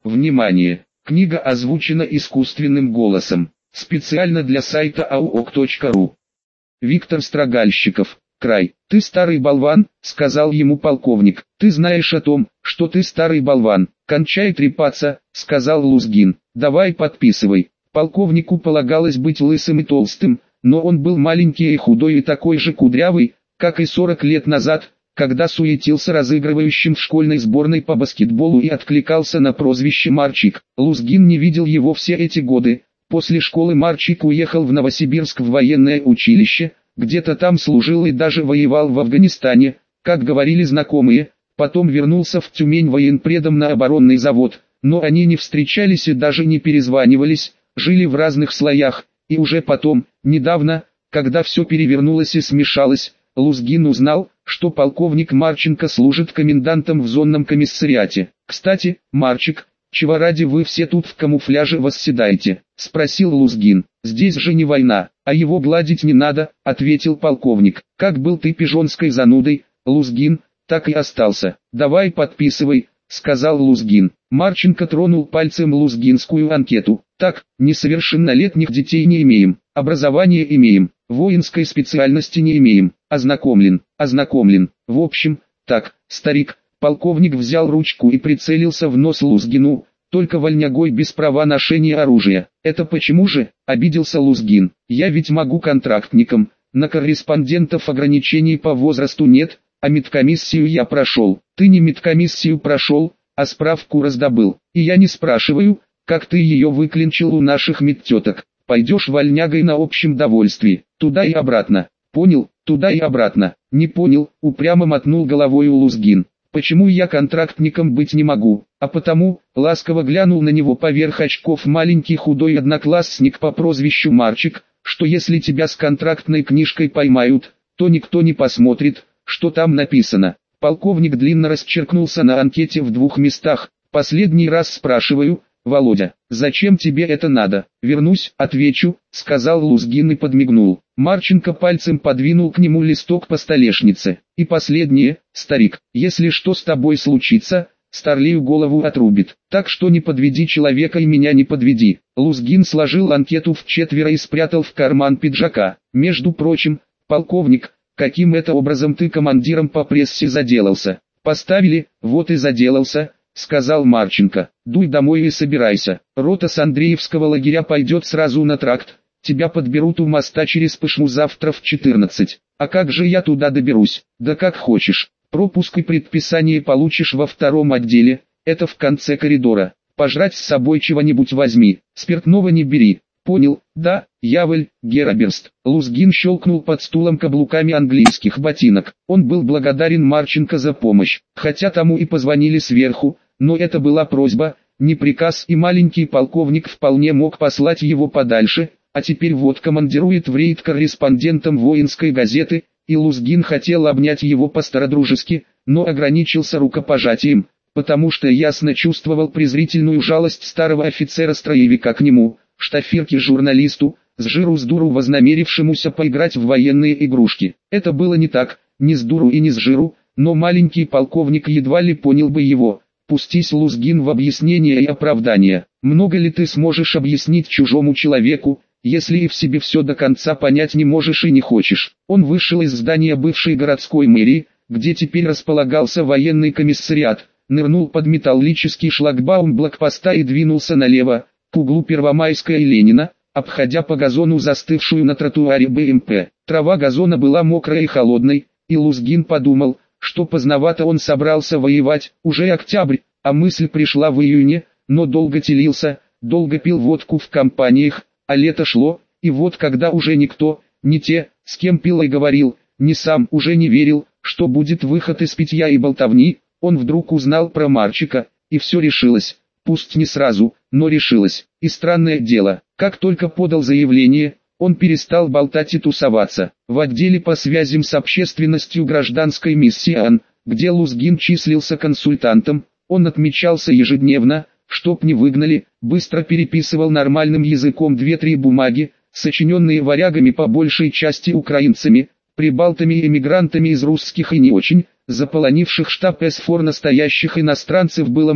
Внимание! Книга озвучена искусственным голосом. Специально для сайта auok.ru. Виктор Строгальщиков. Край. «Ты старый болван», — сказал ему полковник. «Ты знаешь о том, что ты старый болван. Кончай трепаться», — сказал Лузгин. «Давай подписывай». Полковнику полагалось быть лысым и толстым, но он был маленький и худой и такой же кудрявый, как и 40 лет назад, когда суетился разыгрывающим в школьной сборной по баскетболу и откликался на прозвище Марчик. Лузгин не видел его все эти годы. После школы Марчик уехал в Новосибирск в военное училище, где-то там служил и даже воевал в Афганистане, как говорили знакомые. Потом вернулся в Тюмень военпредом на оборонный завод, но они не встречались и даже не перезванивались, жили в разных слоях, и уже потом, недавно, когда все перевернулось и смешалось, Лузгин узнал, что полковник Марченко служит комендантом в зонном комиссариате. «Кстати, Марчик, чего ради вы все тут в камуфляже восседаете?» — спросил Лузгин. «Здесь же не война, а его гладить не надо», — ответил полковник. «Как был ты пижонской занудой, Лузгин, так и остался. Давай подписывай», — сказал Лузгин. Марченко тронул пальцем лузгинскую анкету. «Так, несовершеннолетних детей не имеем, образование имеем, воинской специальности не имеем, ознакомлен. В общем, так, старик». Полковник взял ручку и прицелился в нос Лузгину, только вольнягой без права ношения оружия. «Это почему же?» — обиделся Лузгин. «Я ведь могу контрактником, на корреспондентов ограничений по возрасту нет, а медкомиссию я прошел». «Ты не медкомиссию прошел, а справку раздобыл. И я не спрашиваю, как ты ее выклинчил у наших медтеток. Пойдешь вольнягой на общем довольствии, туда и обратно». «Понял, туда и обратно». «Не понял», — упрямо мотнул головой Лузгин. «Почему я контрактником быть не могу?» «А потому», — ласково глянул на него поверх очков маленький худой одноклассник по прозвищу Марчик, «что если тебя с контрактной книжкой поймают, то никто не посмотрит, что там написано». Полковник длинно расчеркнулся на анкете в 2 местах. «Последний раз спрашиваю, Володя, зачем тебе это надо?» «Вернусь, отвечу», — сказал Лузгин и подмигнул. Марченко пальцем подвинул к нему листок по столешнице. «И последнее, старик, если что с тобой случится, Старлею голову отрубит. Так что не подведи человека и меня не подведи». Лузгин сложил анкету в 4 и спрятал в карман пиджака. «Между прочим, полковник, каким это образом ты командиром по прессе заделался?» «Поставили, вот и заделался», — сказал Марченко. «Дуй домой и собирайся. Рота с Андреевского лагеря пойдет сразу на тракт. Тебя подберут у моста через Пышму завтра в 14. А как же я туда доберусь?» «Да как хочешь. Пропуск и предписание получишь во 2-м отделе, это в конце коридора. Пожрать с собой чего-нибудь возьми, спиртного не бери». «Понял, да, Яволь, Гераберст». Лузгин щелкнул под стулом каблуками английских ботинок. Он был благодарен Марченко за помощь, хотя тому и позвонили сверху, но это была просьба, не приказ, и маленький полковник вполне мог послать его подальше, а теперь вот командирует в рейд корреспондентом воинской газеты, и Лузгин хотел обнять его по-стародружески, но ограничился рукопожатием, потому что ясно чувствовал презрительную жалость старого офицера-строевика к нему, штафирке-журналисту, с жиру с дуру вознамерившемуся поиграть в военные игрушки. Это было не так, ни с дуру и ни с жиру, но маленький полковник едва ли понял бы его. Пустись, Лузгин, в объяснения и оправдания. Много ли ты сможешь объяснить чужому человеку, если и в себе все до конца понять не можешь и не хочешь? Он вышел из здания бывшей городской мэрии, где теперь располагался военный комиссариат, нырнул под металлический шлагбаум блокпоста и двинулся налево, к углу Первомайская и Ленина, обходя по газону застывшую на тротуаре БМП. Трава газона была мокрая и холодной, и Лузгин подумал, что поздновато он собрался воевать. Уже октябрь, а мысль пришла в июне, но долго телился, долго пил водку в компаниях, а лето шло, и вот когда уже никто, не те, с кем пил и говорил, не сам уже не верил, что будет выход из питья и болтовни, он вдруг узнал про Марчика, и все решилось. Пусть не сразу, но решилось. И странное дело, как только подал заявление, он перестал болтать и тусоваться. В отделе по связям с общественностью гражданской миссии АН, где Лузгин числился консультантом, он отмечался ежедневно, чтоб не выгнали, быстро переписывал нормальным языком 2-3 бумаги, сочиненные варягами по большей части украинцами, прибалтами и эмигрантами из русских и не очень, заполонивших штаб СФОР настоящих иностранцев было мало,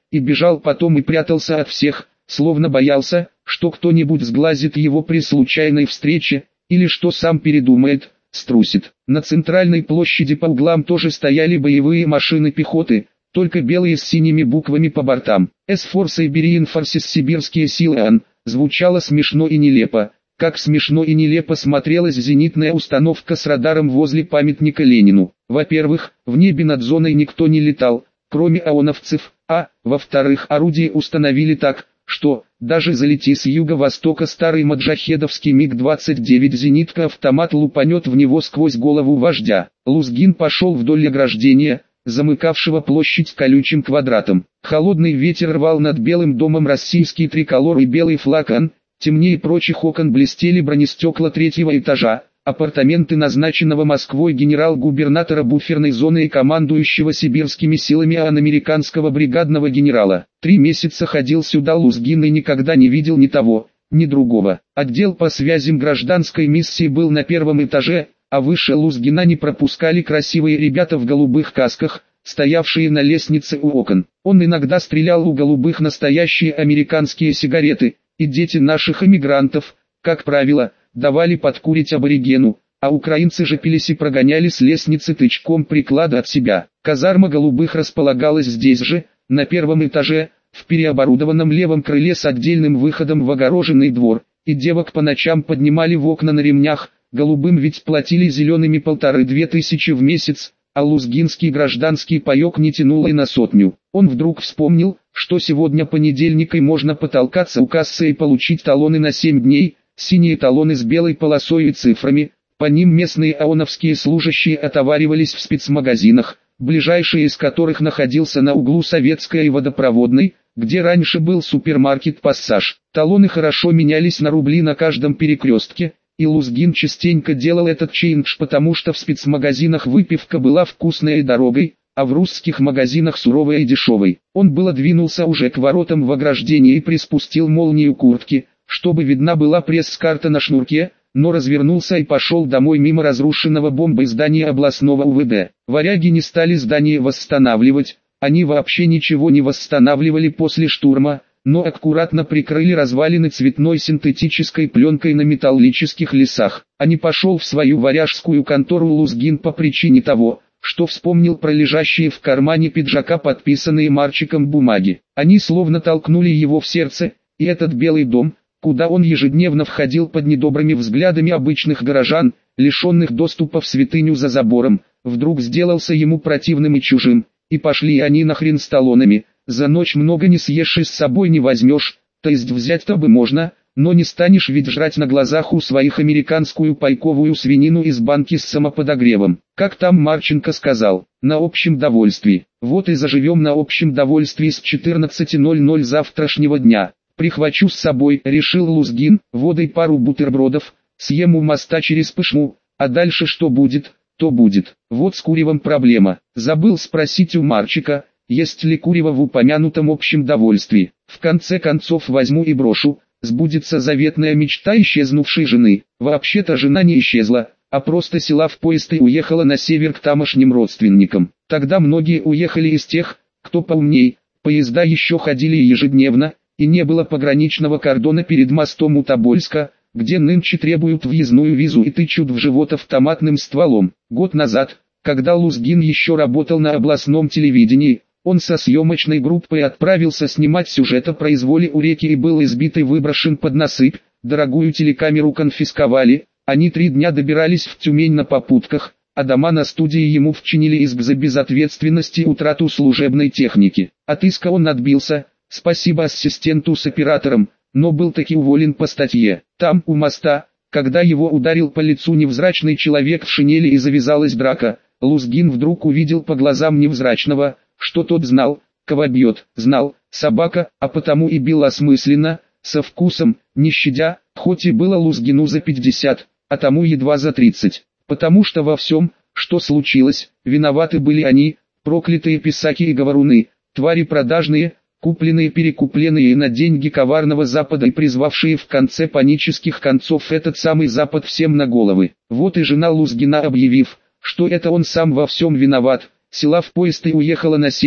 и бежал потом и прятался от всех, словно боялся, что кто-нибудь сглазит его при случайной встрече, или что сам передумает, струсит. На центральной площади по углам тоже стояли боевые машины пехоты, только белые с синими буквами по бортам. «С-4 Siberian Forces Сибирские силы АН» звучало смешно и нелепо, как смешно и нелепо смотрелась зенитная установка с радаром возле памятника Ленину. Во-первых, в небе над зоной никто не летал, кроме ООНовцев, а, во-вторых, орудие установили так, что, даже залети с юго-востока старый маджахедовский МиГ-29 зенитка-автомат лупанет в него сквозь голову вождя. Лузгин пошел вдоль ограждения, замыкавшего площадь колючим квадратом. Холодный ветер рвал над Белым домом российский триколор и белый флаг АН, темнее прочих окон блестели бронестекла третьего этажа, апартаменты назначенного Москвой генерал-губернатора буферной зоны и командующего сибирскими силами АН американского бригадного генерала. 3 месяца ходил сюда Лузгин и никогда не видел ни того, ни другого. Отдел по связям гражданской миссии был на 1-м этаже, а выше Лузгина не пропускали красивые ребята в голубых касках, стоявшие на лестнице у окон. Он иногда стрелял у голубых настоящие американские сигареты, и дети наших эмигрантов, как правило, давали подкурить аборигену, а украинцы же пились и прогоняли с лестницы тычком приклада от себя. Казарма голубых располагалась здесь же, на 1-м этаже, в переоборудованном левом крыле с отдельным выходом в огороженный двор, и девок по ночам поднимали в окна на ремнях, голубым ведь платили зелеными 1500 в месяц, а лузгинский гражданский паек не тянул и на 100. Он вдруг вспомнил, что сегодня понедельник и можно потолкаться у кассы и получить талоны на 7 дней, синие талоны с белой полосой и цифрами, по ним местные ООНовские служащие отоваривались в спецмагазинах, ближайший из которых находился на углу Советской и Водопроводной, где раньше был супермаркет «Пассаж». Талоны хорошо менялись на рубли на каждом перекрестке, и Лузгин частенько делал этот чейндж, потому что в спецмагазинах выпивка была вкусной и дорогой, а в русских магазинах суровой и дешевой. Он было двинулся уже к воротам в ограждение и приспустил молнию куртки, чтобы видна была пресс-карта на шнурке, но развернулся и пошел домой мимо разрушенного бомбой здания областного УВД. Варяги не стали здание восстанавливать, они вообще ничего не восстанавливали после штурма, но аккуратно прикрыли развалины цветной синтетической пленкой на металлических лесах. А не пошел в свою варяжскую контору Лузгин по причине того, что вспомнил про лежащие в кармане пиджака подписанные Марчиком бумаги. Они словно толкнули его в сердце, и этот Белый дом, куда он ежедневно входил под недобрыми взглядами обычных горожан, лишенных доступа в святыню за забором, вдруг сделался ему противным и чужим, и пошли они нахрен с талонами. За ночь много не съешь и с собой не возьмешь, то есть взять-то бы можно, но не станешь ведь жрать на глазах у своих американскую пайковую свинину из банки с самоподогревом. Как там Марченко сказал, на общем довольствии. Вот и заживем на общем довольствии с 14:00 завтрашнего дня. Прихвачу с собой, решил Лузгин, водой пару бутербродов, съем у моста через Пышму, а дальше что будет, то будет. Вот с куревом проблема. Забыл спросить у Марчика, есть ли курево в упомянутом общем довольствии. В конце концов возьму и брошу, сбудется заветная мечта исчезнувшей жены. Вообще-то жена не исчезла, а просто села в поезд и уехала на север к тамошним родственникам. Тогда многие уехали из тех, кто поумней, поезда еще ходили ежедневно, и не было пограничного кордона перед мостом у Тобольска, где нынче требуют въездную визу и тычут в живот автоматным стволом. Год назад, когда Лузгин еще работал на областном телевидении, он со съемочной группой отправился снимать сюжет о произволе у реки и был избит и выброшен под насыпь, дорогую телекамеру конфисковали, они 3 дня добирались в Тюмень на попутках, а дома на студии ему вчинили иск за безответственность и утрату служебной техники. От иска он отбился, спасибо ассистенту с оператором, но был таки уволен по статье. Там, у моста, когда его ударил по лицу невзрачный человек в шинели и завязалась драка, Лузгин вдруг увидел по глазам невзрачного, что тот знал, кого бьет, знал, собака, а потому и бил осмысленно, со вкусом, не щадя, хоть и было Лузгину за 50, а тому едва за 30, потому что во всем, что случилось, виноваты были они, проклятые писаки и говоруны, твари продажные, купленные-перекупленные на деньги коварного Запада и призвавшие в конце панических концов этот самый Запад всем на головы. Вот и жена Лузгина, объявив, что это он сам во всем виноват, села в поезд и уехала на север,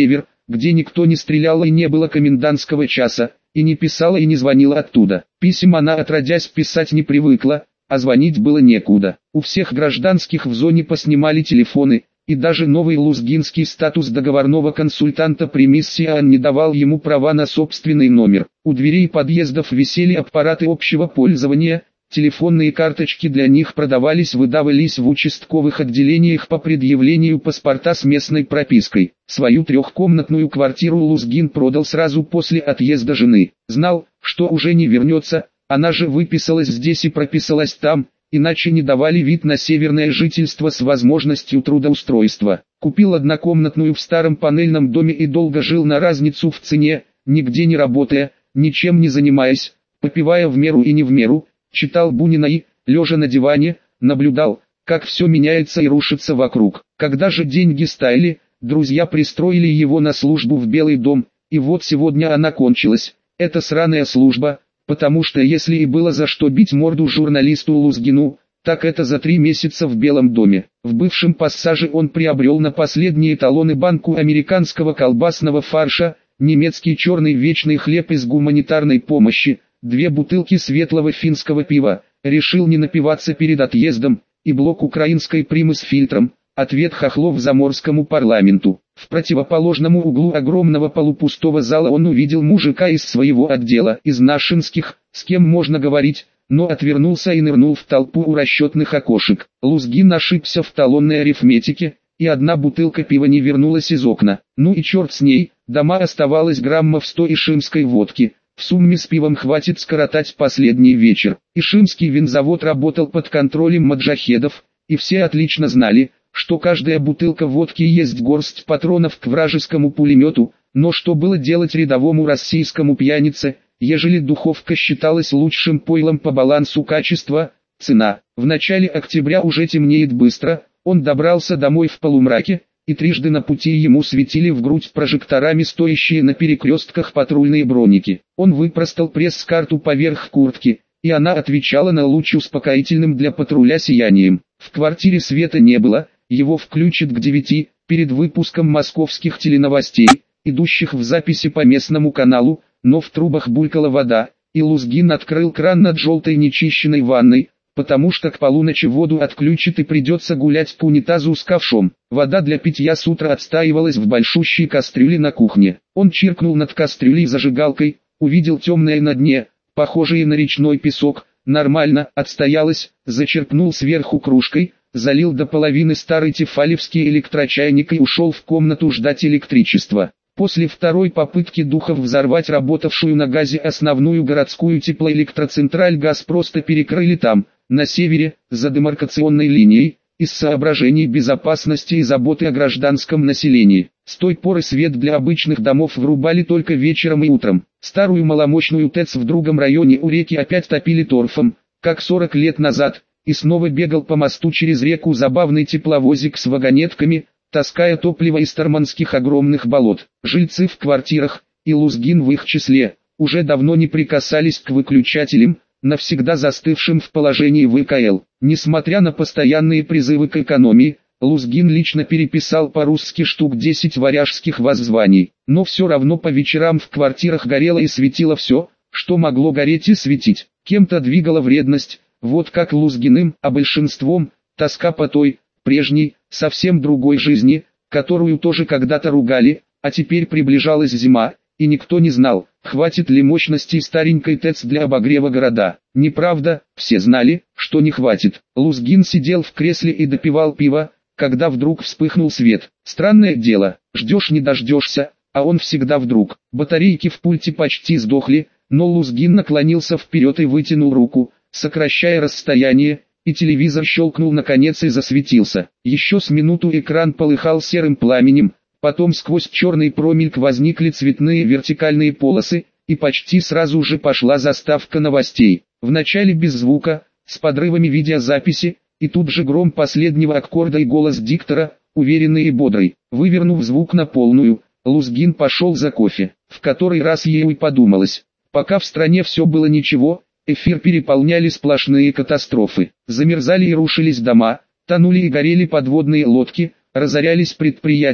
где никто не стрелял и не было комендантского часа, и не писала и не звонила оттуда. Писем она отродясь писать не привыкла, а звонить было некуда. У всех гражданских в зоне поснимали телефоны, и даже новый лузгинский статус договорного консультанта при миссии ООН не давал ему права на собственный номер. У дверей подъездов висели аппараты общего пользования, телефонные карточки для них выдавались в участковых отделениях по предъявлению паспорта с местной пропиской. Свою трехкомнатную квартиру Лузгин продал сразу после отъезда жены. Знал, что уже не вернется, она же выписалась здесь и прописалась там, иначе не давали вид на северное жительство с возможностью трудоустройства. Купил однокомнатную в старом панельном доме и долго жил на разницу в цене, нигде не работая, ничем не занимаясь, попивая в меру и не в меру, читал Бунина и, лежа на диване, наблюдал, как все меняется и рушится вокруг. Когда же деньги стаяли, друзья пристроили его на службу в Белый дом, и вот сегодня она кончилась. Это сраная служба, потому что если и было за что бить морду журналисту Лузгину, так это за 3 месяца в Белом доме. В бывшем пассаже он приобрел на последние талоны банку американского колбасного фарша, немецкий черный вечный хлеб из гуманитарной помощи, 2 бутылки светлого финского пива, решил не напиваться перед отъездом, и блок украинской примы с фильтром, ответ хохлов заморскому парламенту. В противоположном углу огромного полупустого зала он увидел мужика из своего отдела, из нашинских, с кем можно говорить, но отвернулся и нырнул в толпу у расчетных окошек. Лузгин ошибся в талонной арифметике, и 1 бутылка пива не вернулась из окна. Ну и черт с ней, дома оставалось граммов 100 ишимской водки. В сумме с пивом хватит скоротать последний вечер. Ишимский винзавод работал под контролем маджахедов, и все отлично знали, что каждая бутылка водки есть горсть патронов к вражескому пулемету, но что было делать рядовому российскому пьянице, ежели духовка считалась лучшим пойлом по балансу качества-цена. В начале октября уже темнеет быстро, он добрался домой в полумраке, и трижды на пути ему светили в грудь прожекторами стоящие на перекрестках патрульные броники. Он выпростал пресс-карту поверх куртки, и она отвечала на луч успокоительным для патруля сиянием. В квартире света не было, его включат к 9, перед выпуском московских теленовостей, идущих в записи по местному каналу, но в трубах булькала вода, и Лузгин открыл кран над желтой нечищенной ванной, потому что к полуночи воду отключат и придется гулять по унитазу с ковшом. Вода для питья с утра отстаивалась в большущей кастрюле на кухне. Он чиркнул над кастрюлей зажигалкой, увидел темное на дне, похожее на речной песок, нормально, отстоялось, зачерпнул сверху кружкой, залил до половины старый тефалевский электрочайник и ушел в комнату ждать электричества. После второй попытки Духов взорвать работавшую на газе основную городскую теплоэлектроцентраль, газ просто перекрыли там, на севере, за демаркационной линией, из соображений безопасности и заботы о гражданском населении. С той поры свет для обычных домов врубали только вечером и утром. Старую маломощную ТЭЦ в другом районе у реки опять топили торфом, как 40 лет назад, и снова бегал по мосту через реку забавный тепловозик с вагонетками, таская топливо из тарманских огромных болот. Жильцы в квартирах, и Лузгин в их числе, уже давно не прикасались к выключателям, навсегда застывшим в положении ВКЛ. Несмотря на постоянные призывы к экономии, Лузгин лично переписал по-русски штук 10 варяжских воззваний, но все равно по вечерам в квартирах горело и светило все, что могло гореть и светить. Кем-то двигала вредность, вот как Лузгиным, а большинством – тоска по той, прежней, совсем другой жизни, которую тоже когда-то ругали, а теперь приближалась зима, и никто не знал, хватит ли мощностей старенькой ТЭЦ для обогрева города. Неправда, все знали, что не хватит. Лузгин сидел в кресле и допивал пиво, когда вдруг вспыхнул свет. Странное дело, ждешь не дождешься, а он всегда вдруг. Батарейки в пульте почти сдохли, но Лузгин наклонился вперед и вытянул руку, сокращая расстояние, и телевизор щелкнул наконец и засветился. Еще с минуту экран полыхал серым пламенем, потом сквозь черный промельк возникли цветные вертикальные полосы, и почти сразу же пошла заставка новостей. Вначале без звука, с подрывами видеозаписи, и тут же гром последнего аккорда и голос диктора, уверенный и бодрый. Вывернув звук на полную, Лузгин пошел за кофе, в который раз ей подумалось. Пока в стране все было ничего, эфир переполняли сплошные катастрофы. Замерзали и рушились дома, тонули и горели подводные лодки, разорялись предприятия,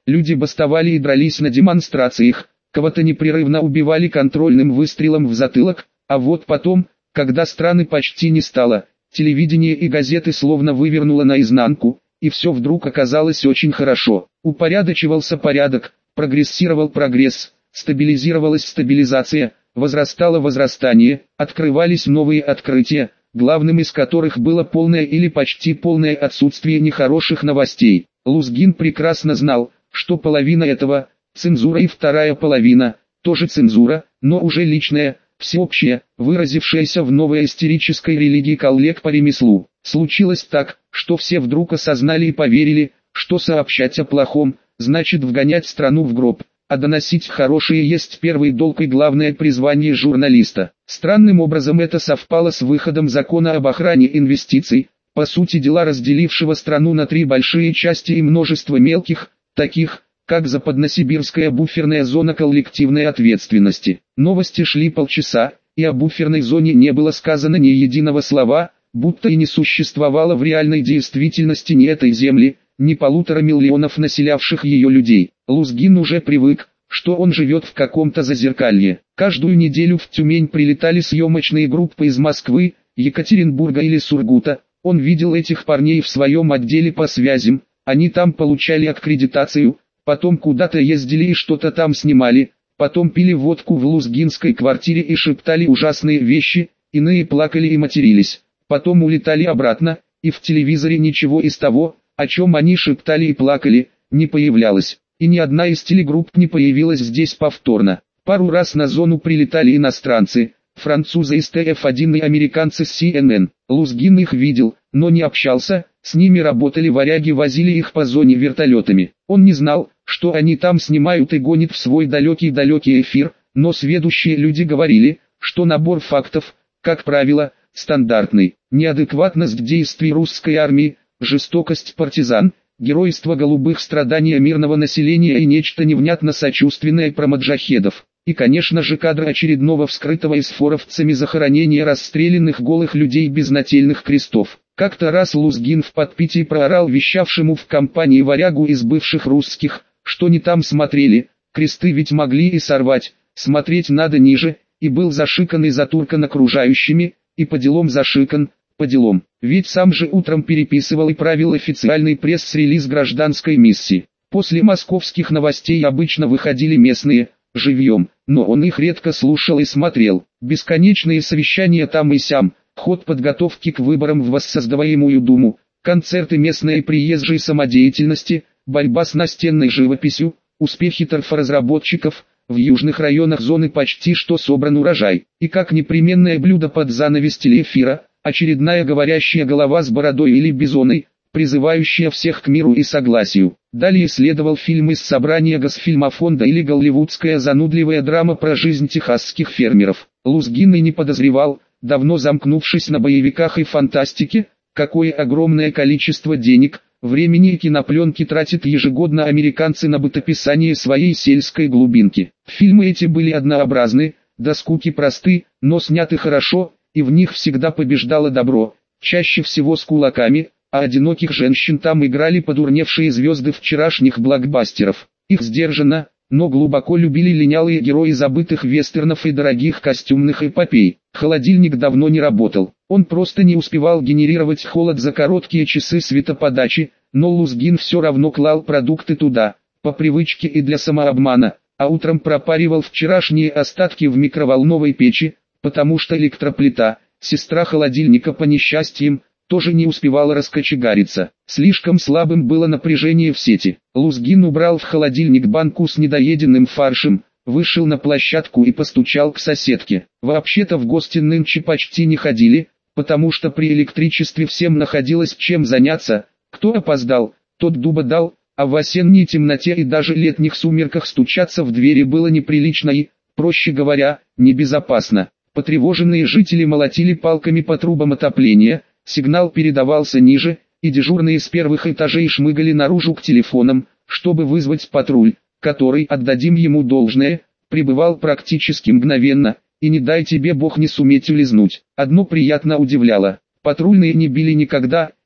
люди бастовали и дрались на демонстрациях, кого-то непрерывно убивали контрольным выстрелом в затылок, а вот потом, когда страны почти не стало, телевидение и газеты словно вывернуло наизнанку, и все вдруг оказалось очень хорошо. Упорядочивался порядок, прогрессировал прогресс, стабилизировалась стабилизация, возрастало возрастание, открывались новые открытия, главным из которых было полное или почти полное отсутствие нехороших новостей. Лузгин прекрасно знал, что половина этого – цензура, и вторая половина – тоже цензура, но уже личная, всеобщая, выразившаяся в новой истерической религии коллег по ремеслу. Случилось так, что все вдруг осознали и поверили, что сообщать о плохом – значит вгонять страну в гроб, а доносить хорошее есть первый долг и главное призвание журналиста. Странным образом это совпало с выходом закона об охране инвестиций, по сути дела разделившего страну на три большие части и множество мелких, таких, как западносибирская буферная зона коллективной ответственности. Новости шли полчаса, и о буферной зоне не было сказано ни единого слова, будто и не существовало в реальной действительности ни этой земли, ни 1,5 миллиона населявших ее людей. Лузгин уже привык, что он живет в каком-то зазеркалье. Каждую неделю в Тюмень прилетали съемочные группы из Москвы, Екатеринбурга или Сургута. Он видел этих парней в своем отделе по связям, они там получали аккредитацию, потом куда-то ездили и что-то там снимали, потом пили водку в лузгинской квартире и шептали ужасные вещи, иные плакали и матерились, потом улетали обратно, и в телевизоре ничего из того, о чем они шептали и плакали, не появлялось, и ни одна из телегрупп не появилась здесь повторно. Пару раз на зону прилетали иностранцы, французы из ТФ1 и американцы с CNN. Лузгин их видел, но не общался, с ними работали варяги, возили их по зоне вертолетами. Он не знал, что они там снимают и гонят в свой далекий-далекий эфир, но сведущие люди говорили, что набор фактов, как правило, стандартный. Неадекватность действий русской армии, жестокость партизан, геройство голубых, страдания мирного населения и нечто невнятно сочувственное про маджахедов. И, конечно же, кадры очередного вскрытого эсфоровцами захоронения расстрелянных голых людей без нательных крестов. Как-то раз Лузгин в подпитии проорал вещавшему в компании варягу из бывших русских, что не там смотрели, кресты ведь могли и сорвать, смотреть надо ниже, и был зашикан и затуркан окружающими, и по делам зашикан, по делам. Ведь сам же утром переписывал и правил официальный пресс-релиз гражданской миссии. После московских новостей обычно выходили местные, живьем, но он их редко слушал и смотрел. Бесконечные совещания там и сям, ход подготовки к выборам в воссоздаваемую думу, концерты местной и приезжей самодеятельности, борьба с настенной живописью, успехи торфоразработчиков, в южных районах зоны почти что собран урожай. И как непременное блюдо под занавес телеэфира, очередная говорящая голова с бородой или бизоной, призывающая всех к миру и согласию. Далее следовал фильм из собрания Госфильмофонда или голливудская занудливая драма про жизнь техасских фермеров. Лузгин и не подозревал, давно замкнувшись на боевиках и фантастике, какое огромное количество денег, времени и кинопленки тратят ежегодно американцы на бытописание своей сельской глубинки. Фильмы эти были однообразны, до скуки просты, но сняты хорошо, и в них всегда побеждало добро, чаще всего с кулаками, а одиноких женщин там играли подурневшие звезды вчерашних блокбастеров. Их сдержанно, но глубоко любили линялые герои забытых вестернов и дорогих костюмных эпопей. Холодильник давно не работал, он просто не успевал генерировать холод за короткие часы светоподачи, но Лузгин все равно клал продукты туда, по привычке и для самообмана, а утром пропаривал вчерашние остатки в микроволновой печи, потому что электроплита, сестра холодильника по несчастьям, тоже не успевала раскочегариться. Слишком слабым было напряжение в сети. Лузгин убрал в холодильник банку с недоеденным фаршем, вышел на площадку и постучал к соседке. Вообще-то в гости нынче почти не ходили, потому что при электричестве всем находилось чем заняться. Кто опоздал, тот дуба дал, а в осенней темноте и даже летних сумерках стучаться в двери было неприлично и, проще говоря, небезопасно. Потревоженные жители молотили палками по трубам отопления, сигнал передавался ниже, и дежурные с первых этажей шмыгали наружу к телефонам, чтобы вызвать патруль, который, отдадим ему должное, прибывал практически мгновенно, и не дай тебе бог не суметь улизнуть. Одно приятно удивляло: патрульные не били никогда,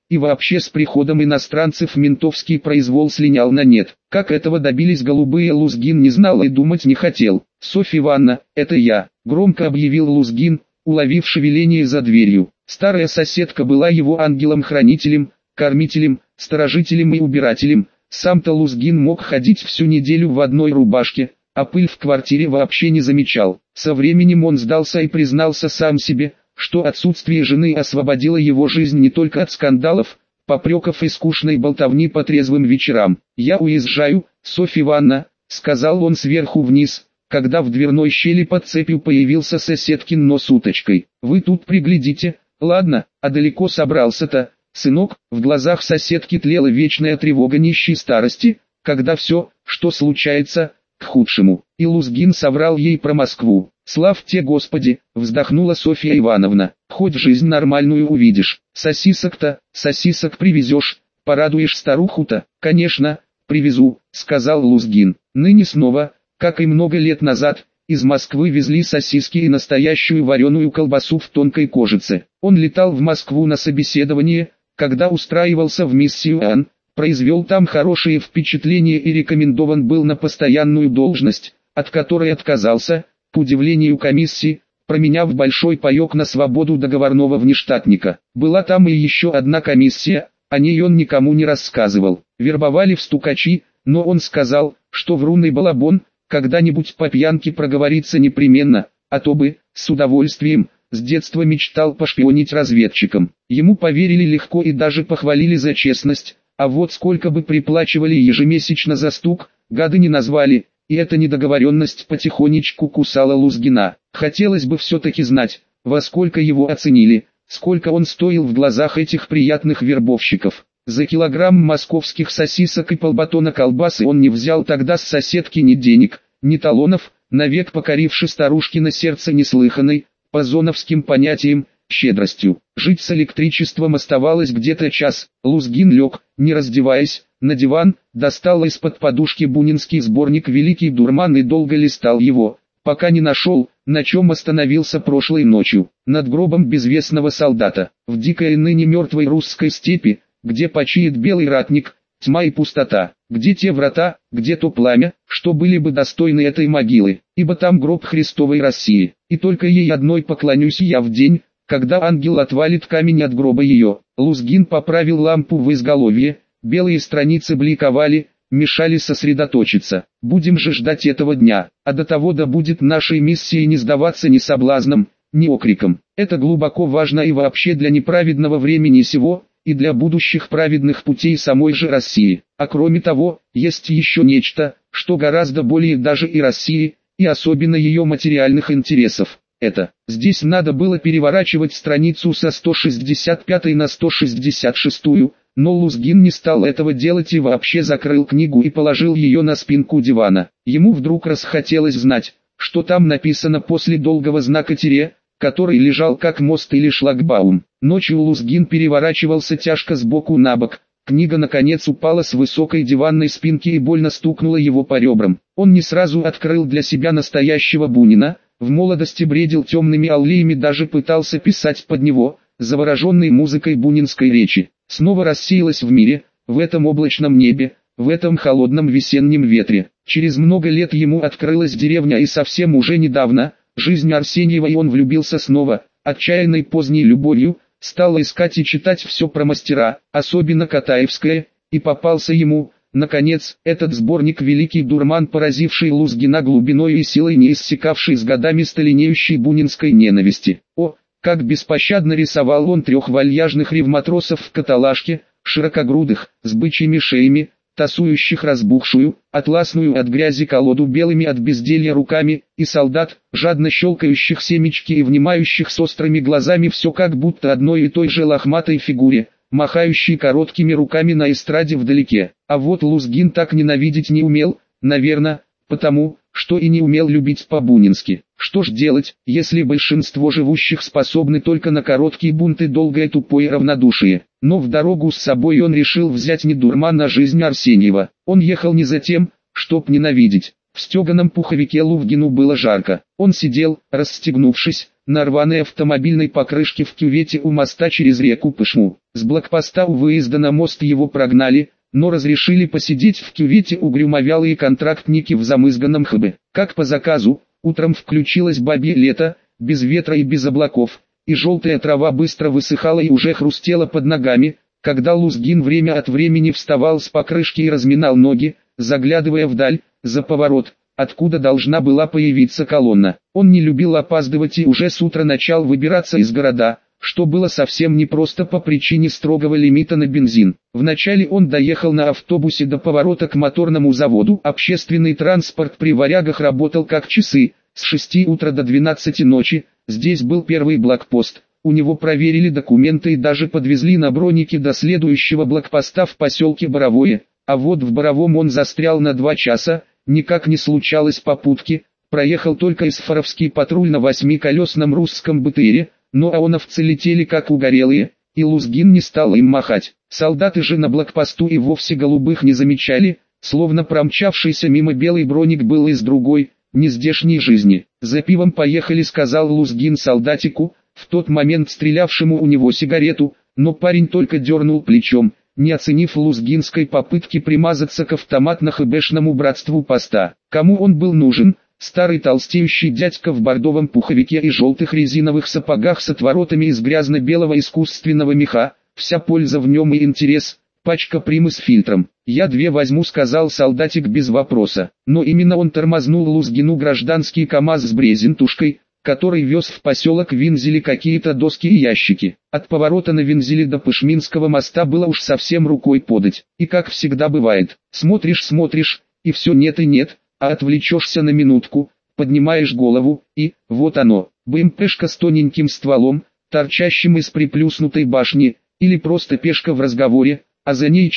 и вообще с приходом иностранцев ментовский произвол слинял на нет. Как этого добились голубые, Лузгин не знал и думать не хотел. «Софья Ивановна, это я», — громко объявил Лузгин, уловив шевеление за дверью. Старая соседка была его ангелом-хранителем, кормителем, сторожителем и убирателем. Сам-то Лузгин мог ходить всю неделю в одной рубашке, а пыль в квартире вообще не замечал. Со временем он сдался и признался сам себе, что отсутствие жены освободило его жизнь не только от скандалов, попреков и скучной болтовни по трезвым вечерам. «Я уезжаю, Софья Ивановна», — сказал он сверху вниз, когда в дверной щели под цепью появился соседкин нос уточкой. «Вы тут приглядите, ладно, а далеко собрался-то, сынок?» В глазах соседки тлела вечная тревога нищей старости, когда все, что случается, к худшему. И Лузгин соврал ей про Москву. «Славьте Господи!» — вздохнула Софья Ивановна. «Хоть жизнь нормальную увидишь. Сосисок привезешь, порадуешь старуху-то». «Конечно, привезу», — сказал Лузгин. Ныне снова, как и много лет назад, из Москвы везли сосиски и настоящую вареную колбасу в тонкой кожице. Он летал в Москву на собеседование, когда устраивался в миссию Ан, произвел там хорошие впечатления и рекомендован был на постоянную должность, от которой отказался, к удивлению комиссии, променяв большой паёк на свободу договорного внештатника. Была там и еще одна комиссия, о ней он никому не рассказывал. Вербовали в стукачи, но он сказал, что врун и балабон, когда-нибудь по пьянке проговорится непременно, а то бы, с удовольствием, с детства мечтал пошпионить разведчиком. Ему поверили легко и даже похвалили за честность, а вот сколько бы приплачивали ежемесячно за стук, гады не назвали. И эта недоговоренность потихонечку кусала Лузгина. Хотелось бы все-таки знать, во сколько его оценили, сколько он стоил в глазах этих приятных вербовщиков. За килограмм московских сосисок и полбатона колбасы он не взял тогда с соседки ни денег, ни талонов, навек покоривши старушкино сердце неслыханной, по зоновским понятиям, щедростью. Жить с электричеством оставалось где-то час. Лузгин лег, не раздеваясь, на диван, достал из-под подушки бунинский сборник «Великий дурман» и долго листал его, пока не нашел, на чем остановился прошлой ночью. Над гробом безвестного солдата, в дикой ныне мертвой русской степи, где почиет белый ратник, тьма и пустота, где те врата, где то пламя, что были бы достойны этой могилы, ибо там гроб Христовой России, и только ей одной поклонюсь я в день, когда ангел отвалит камень от гроба ее. Лузгин поправил лампу в изголовье, белые страницы бликовали, мешали сосредоточиться. Будем же ждать этого дня, а до того да будет нашей миссией не сдаваться ни соблазном, ни окриком. Это глубоко важно и вообще для неправедного времени сего, и для будущих праведных путей самой же России. А кроме того, есть еще нечто, что гораздо более даже и России, и особенно ее материальных интересов. Это, здесь надо было переворачивать страницу со 165 на 166, но Лузгин не стал этого делать и вообще закрыл книгу и положил ее на спинку дивана. Ему вдруг расхотелось знать, что там написано после долгого знака тире, который лежал как мост или шлагбаум. Ночью Лузгин переворачивался тяжко сбоку на бок. Книга наконец упала с высокой диванной спинки и больно стукнула его по ребрам. Он не сразу открыл для себя настоящего Бунина, в молодости бредил темными аллеями, даже пытался писать под него, завороженный музыкой бунинской речи. Снова рассеялась в мире, в этом облачном небе, в этом холодном весеннем ветре. Через много лет ему открылась деревня и совсем уже недавно, жизнь Арсеньева, и он влюбился снова, отчаянной поздней любовью, стал искать и читать все про мастера, особенно Катаевское, и попался ему, наконец, этот сборник «Великий дурман», поразивший Лузгина глубиной и силой, не иссякавший с годами сталинеющей бунинской ненависти. О, как беспощадно рисовал он трех вальяжных ревматросов в каталажке, широкогрудых, с бычьими шеями, тасующих разбухшую, атласную от грязи колоду белыми от безделья руками, и солдат, жадно щелкающих семечки и внимающих с острыми глазами все как будто одной и той же лохматой фигуре, махающей короткими руками на эстраде вдалеке. А вот Лузгин так ненавидеть не умел, наверное, потому, что и не умел любить по-бунински. Что ж делать, если большинство живущих способны только на короткие бунты, долгое тупое равнодушие? Но в дорогу с собой он решил взять не дурман, а жизнь Арсеньева. Он ехал не за тем, чтоб ненавидеть. В стеганом пуховике Лузгину было жарко. Он сидел, расстегнувшись, на рваной автомобильной покрышке в кювете у моста через реку Пышму. С блокпоста у выезда на мост его прогнали, но разрешили посидеть в кювете угрюмовялые контрактники в замызганном ХБ. Как по заказу, утром включилось бабье лето, без ветра и без облаков, и желтая трава быстро высыхала и уже хрустела под ногами, когда Лузгин время от времени вставал с покрышки и разминал ноги, заглядывая вдаль, за поворот, откуда должна была появиться колонна. Он не любил опаздывать и уже с утра начал выбираться из города, что было совсем непросто по причине строгого лимита на бензин. Вначале он доехал на автобусе до поворота к моторному заводу. Общественный транспорт при Варягах работал как часы, с 6 утра до 12 ночи. Здесь был первый блокпост. У него проверили документы и даже подвезли на бронике до следующего блокпоста в поселке Боровое. А вот в Боровом он застрял на 2 часа, никак не случалось попутки. Проехал только Исфаровский патруль на 8-колесном русском БТРе, но ООНовцы летели как угорелые, и Лузгин не стал им махать. Солдаты же на блокпосту и вовсе голубых не замечали, словно промчавшийся мимо белый броник был из другой, нездешней жизни. «За пивом поехали», — сказал Лузгин солдатику, в тот момент стрелявшему у него сигарету, но парень только дернул плечом, не оценив лузгинской попытки примазаться к автоматно-хэбэшному братству поста. Кому он был нужен? Старый толстеющий дядька в бордовом пуховике и желтых резиновых сапогах с отворотами из грязно-белого искусственного меха, вся польза в нем и интерес, пачка примы с фильтром. «Я 2 возьму», — сказал солдатик без вопроса. Но именно он тормознул Лузгину гражданский КамАЗ с брезентушкой, который вез в поселок Винзели какие-то доски и ящики. От поворота на Винзели до Пышминского моста было уж совсем рукой подать. И как всегда бывает, смотришь, и все нет и нет, а отвлечешься на минутку, поднимаешь голову, и, вот оно, БМПшка с тоненьким стволом, торчащим из приплюснутой башни, или просто пешка в разговоре, а за ней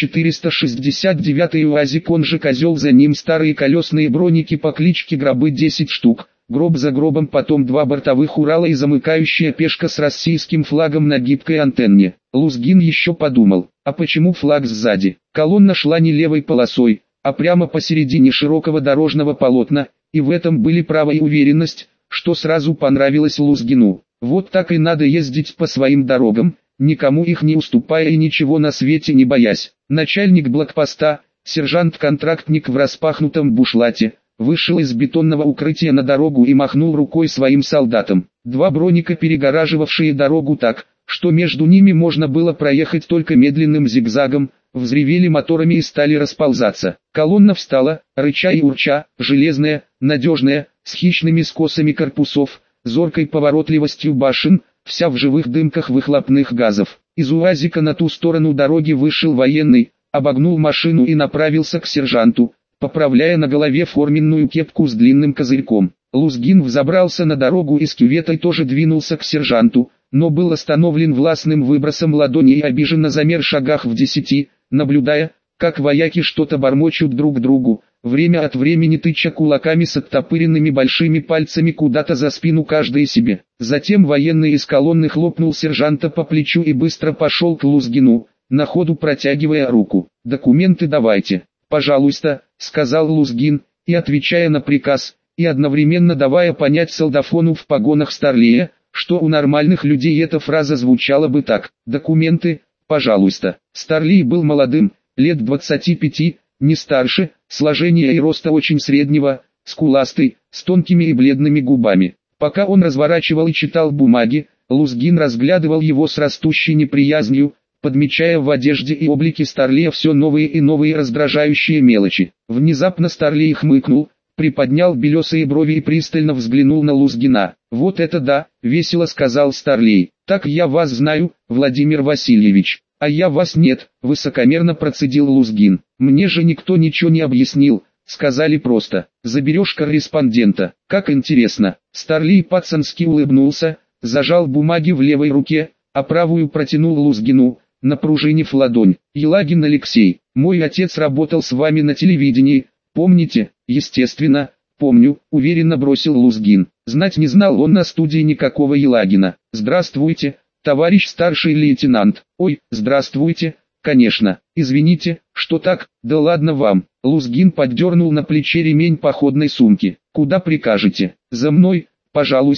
469-й УАЗик, он же козел, за ним старые колесные броники по кличке Гробы 10 штук, гроб за гробом, потом 2 бортовых Урала и замыкающая пешка с российским флагом на гибкой антенне. Лузгин еще подумал, а почему флаг сзади? Колонна шла не левой полосой, а прямо посередине широкого дорожного полотна, и в этом были право и уверенность, что сразу понравилось Лузгину. Вот так и надо ездить по своим дорогам, никому их не уступая и ничего на свете не боясь. Начальник блокпоста, сержант-контрактник в распахнутом бушлате, вышел из бетонного укрытия на дорогу и махнул рукой своим солдатам. 2 броника, перегораживавшие дорогу так, что между ними можно было проехать только медленным зигзагом, взревели моторами и стали расползаться. Колонна встала, рыча и урча, железная, надежная, с хищными скосами корпусов, зоркой поворотливостью башен, вся в живых дымках выхлопных газов. Из УАЗика на ту сторону дороги вышел военный, обогнул машину и направился к сержанту, поправляя на голове форменную кепку с длинным козырьком. Лузгин взобрался на дорогу и с кюветой тоже двинулся к сержанту, но был остановлен властным выбросом ладони и обиженно замер шагах в 10, наблюдая, как вояки что-то бормочут друг другу, время от времени тыча кулаками с оттопыренными большими пальцами куда-то за спину каждый себе. Затем военный из колонны хлопнул сержанта по плечу и быстро пошел к Лузгину, на ходу протягивая руку. «Документы давайте, пожалуйста», — сказал Лузгин, и отвечая на приказ, и одновременно давая понять солдафону в погонах старлея, что у нормальных людей эта фраза звучала бы так: «Документы, пожалуйста». Старлей был молодым, лет 25, не старше, сложения и роста очень среднего, скуластый, с тонкими и бледными губами. Пока он разворачивал и читал бумаги, Лузгин разглядывал его с растущей неприязнью, подмечая в одежде и облике Старлея все новые и новые раздражающие мелочи. Внезапно Старлей хмыкнул, приподнял белесые брови и пристально взглянул на Лузгина. «Вот это да», — весело сказал Старлей. «Так я вас знаю, Владимир Васильевич, а я вас нет», — высокомерно процедил Лузгин. «Мне же никто ничего не объяснил, сказали просто: заберешь корреспондента». «Как интересно». Старлей пацански улыбнулся, зажал бумаги в левой руке, а правую протянул Лузгину, напружинив ладонь. «Елагин Алексей, мой отец работал с вами на телевидении, помните?» «Естественно, помню», — уверенно бросил Лузгин. Знать не знал он на студии никакого Елагина. «Здравствуйте, товарищ старший лейтенант». «Ой, здравствуйте, конечно, извините, что так, да ладно вам». Лузгин поддернул на плече ремень походной сумки. «Куда прикажете?» «За мной, пожалуйста», —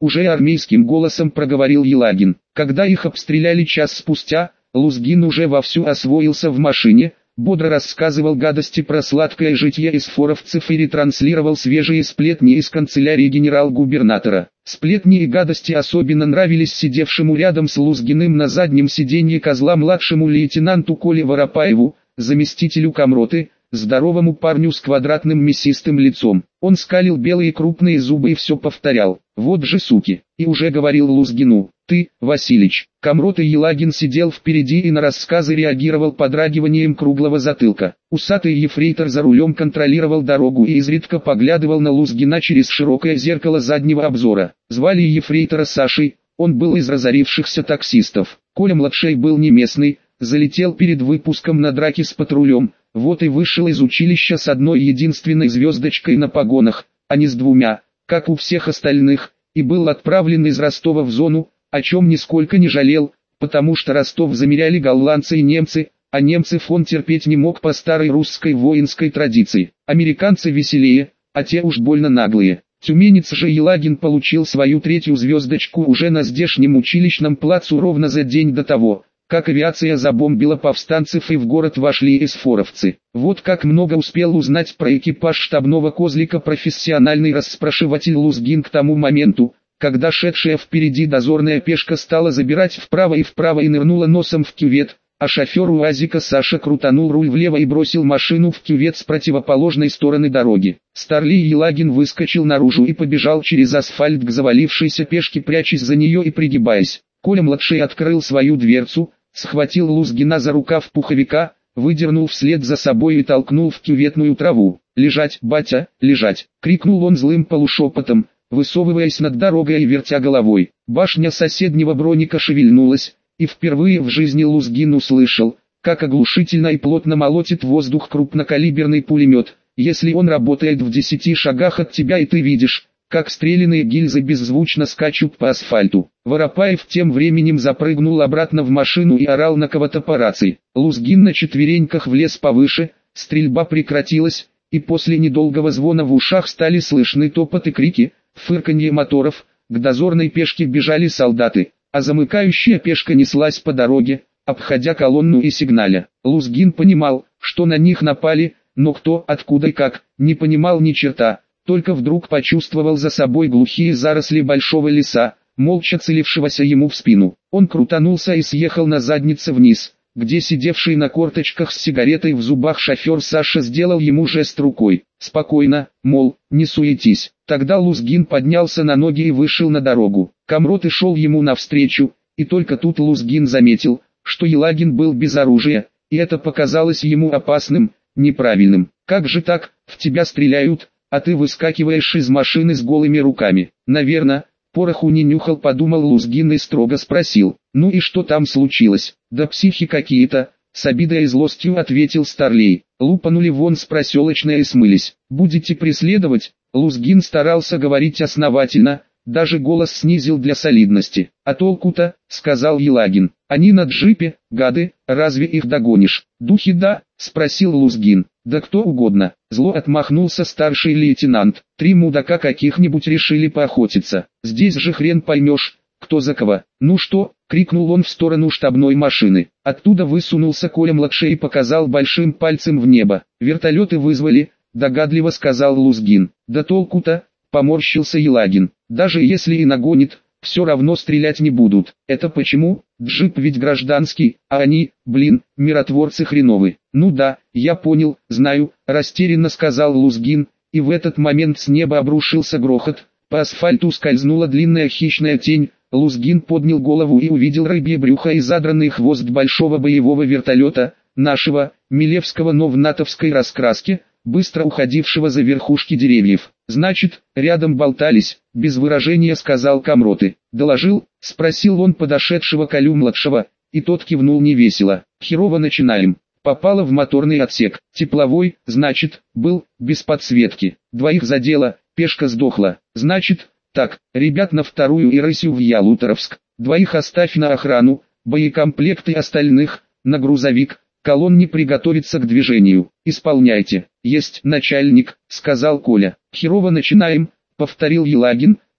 уже армейским голосом проговорил Елагин. Когда их обстреляли час спустя, Лузгин уже вовсю освоился в машине, бодро рассказывал гадости про сладкое житье эсфоровцев и ретранслировал свежие сплетни из канцелярии генерал-губернатора. Сплетни и гадости особенно нравились сидевшему рядом с Лузгиным на заднем сиденье козла младшему лейтенанту Коле Воропаеву, заместителю комроты, здоровому парню с квадратным мясистым лицом. Он скалил белые крупные зубы и все повторял: «Вот же суки!» И уже говорил Лузгину: «Ты, Василич». Комрот и Елагин сидел впереди и на рассказы реагировал подрагиванием круглого затылка. Усатый ефрейтор за рулем контролировал дорогу и изредка поглядывал на Лузгина через широкое зеркало заднего обзора. Звали ефрейтора Сашей, он был из разорившихся таксистов. Коля-младший был не местный, залетел перед выпуском на драки с патрулем, вот и вышел из училища с одной единственной звездочкой на погонах, а не с двумя, как у всех остальных, и был отправлен из Ростова в зону, о чем нисколько не жалел, потому что Ростов замеряли голландцы и немцы, а немцев он терпеть не мог по старой русской воинской традиции. Американцы веселее, а те уж больно наглые. Тюменец же Елагин получил свою третью звездочку уже на здешнем училищном плацу ровно за день до того, как авиация забомбила повстанцев и в город вошли эсфоровцы. Вот как много успел узнать про экипаж штабного козлика профессиональный расспрашиватель Лузгин к тому моменту, когда шедшая впереди дозорная пешка стала забирать вправо и нырнула носом в кювет, а шофер УАЗика Саша крутанул руль влево и бросил машину в кювет с противоположной стороны дороги. Старлей Елагин выскочил наружу и побежал через асфальт к завалившейся пешке, прячась за нее и пригибаясь. Коля-младший открыл свою дверцу, схватил Лузгина за рукав пуховика, выдернул вслед за собой и толкнул в кюветную траву. «Лежать, батя, лежать!» — крикнул он злым полушепотом, высовываясь над дорогой и вертя головой. Башня соседнего броника шевельнулась, и впервые в жизни Лузгин услышал, как оглушительно и плотно молотит воздух крупнокалиберный пулемет, если он работает в 10 шагах от тебя и ты видишь, как стрелянные гильзы беззвучно скачут по асфальту. Воропаев тем временем запрыгнул обратно в машину и орал на кого-то по рации. Лузгин на четвереньках влез повыше, стрельба прекратилась, и после недолгого звона в ушах стали слышны топот и крики, фырканье моторов, к дозорной пешке бежали солдаты, а замыкающая пешка неслась по дороге, обходя колонну и сигналя. Лузгин понимал, что на них напали, но кто, откуда и как, не понимал ни черта. Только вдруг почувствовал за собой глухие заросли большого леса, молча целившегося ему в спину. Он крутанулся и съехал на заднице вниз, где сидевший на корточках с сигаретой в зубах шофер Саша сделал ему жест рукой. Спокойно, мол, не суетись. Тогда Лузгин поднялся на ноги и вышел на дорогу. Комрот и шел ему навстречу, и только тут Лузгин заметил, что Елагин был без оружия, и это показалось ему опасным, неправильным. «Как же так, в тебя стреляют, а ты выскакиваешь из машины с голыми руками?» «Наверно, пороху не нюхал», подумал Лузгин и строго спросил: «Ну и что там случилось?» «Да психи какие-то», с обидой и злостью ответил Старлей. «Лупанули вон с проселочной и смылись. Будете преследовать?» Лузгин старался говорить основательно, даже голос снизил для солидности. «А толку-то?» — сказал Елагин. «Они на джипе, гады, разве их догонишь?» «Духи да?» — спросил Лузгин. «Да кто угодно», — зло отмахнулся старший лейтенант. «Три мудака каких-нибудь решили поохотиться. Здесь же хрен поймешь, кто за кого». «Ну что?» — крикнул он в сторону штабной машины. Оттуда высунулся Коля-младший и показал большим пальцем в небо. «Вертолеты вызвали», — догадливо сказал Лузгин. «Да толку-то?» — поморщился Елагин. «Даже если и нагонит, все равно стрелять не будут». «Это почему? Джип ведь гражданский, а они, блин, миротворцы хреновы». «Ну да, я понял, знаю», — растерянно сказал Лузгин, и в этот момент с неба обрушился грохот, по асфальту скользнула длинная хищная тень. Лузгин поднял голову и увидел рыбье брюхо и задранный хвост большого боевого вертолета, нашего, Милевского, но в натовской раскраске, быстро уходившего за верхушки деревьев. «Значит, рядом болтались», — без выражения сказал Комроты. «Доложил?» — спросил он подошедшего Колю-младшего, и тот кивнул невесело. «Херово начинаем. Попало в моторный отсек. Тепловой, значит, был, без подсветки. Двоих задело, пешка сдохла. Значит, так, ребят на вторую и рысью в Ялуторовск. Двоих оставь на охрану, боекомплекты остальных, на грузовик. Колонне приготовиться к движению. Исполняйте». «Есть, начальник», — сказал Коля. «Херово начинаем», — повторил Елагин,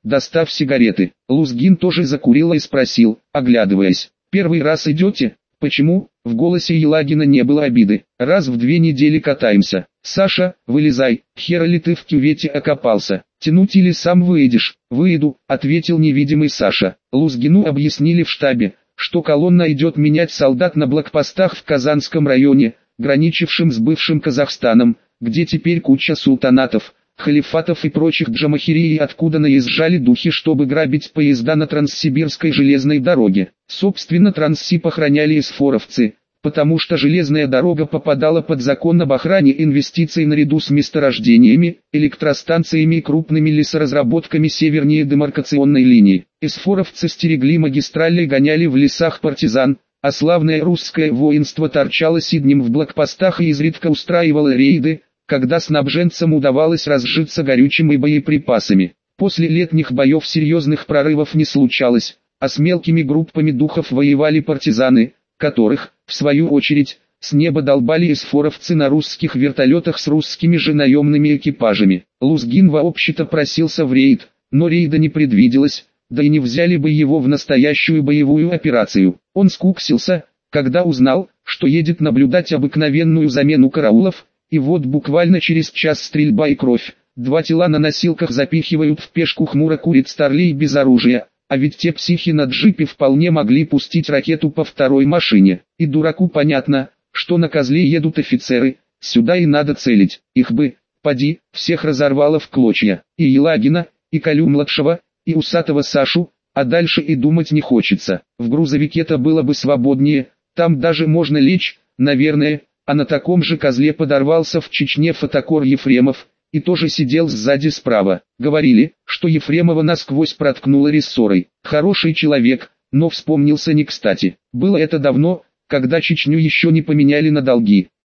достав сигареты. Лузгин тоже закурил и спросил, оглядываясь: «Первый раз идете?» «Почему?» В голосе Елагина не было обиды. «Раз в 2 недели катаемся. Саша, вылезай, хера ли ты в кювете окопался? Тянуть или сам выйдешь?» «Выйду», ответил невидимый Саша. Лузгину объяснили в штабе, что колонна идет менять солдат на блокпостах в Казанском районе, граничившем с бывшим Казахстаном, где теперь куча султанатов, халифатов и прочих джамахирий, откуда наезжали духи, чтобы грабить поезда на Транссибирской железной дороге. Собственно, Транссиб охраняли эсфоровцы, потому что железная дорога попадала под закон об охране инвестиций наряду с месторождениями, электростанциями и крупными лесоразработками севернее демаркационной линии. Эсфоровцы стерегли магистрали и гоняли в лесах партизан, а славное русское воинство торчало сиднем в блокпостах и изредка устраивало рейды, когда снабженцам удавалось разжиться горючим и боеприпасами. После летних боев серьезных прорывов не случалось, а с мелкими группами духов воевали партизаны, которых, в свою очередь, с неба долбали эсфоровцы на русских вертолетах с русскими же наемными экипажами. Лузгин вообще-то просился в рейд, но рейда не предвиделось, да и не взяли бы его в настоящую боевую операцию. Он скуксился, когда узнал, что едет наблюдать обыкновенную замену караулов, и вот буквально через час стрельба и кровь. 2 тела на носилках запихивают в пешку, хмуро курит Старлей без оружия, а ведь те психи на джипе вполне могли пустить ракету по второй машине. И дураку понятно, что на козле едут офицеры, сюда и надо целить. Их бы, поди, всех разорвало в клочья. И Елагина, и Колю-младшего, и усатого Сашу, а дальше и думать не хочется. В грузовике-то было бы свободнее, там даже можно лечь, наверное, а на таком же козле подорвался в Чечне фотокор Ефремов, и тоже сидел сзади справа. Говорили, что Ефремова насквозь проткнула рессорой. Хороший человек, но вспомнился не кстати. Было это давно, когда Чечню еще не поменяли на долги.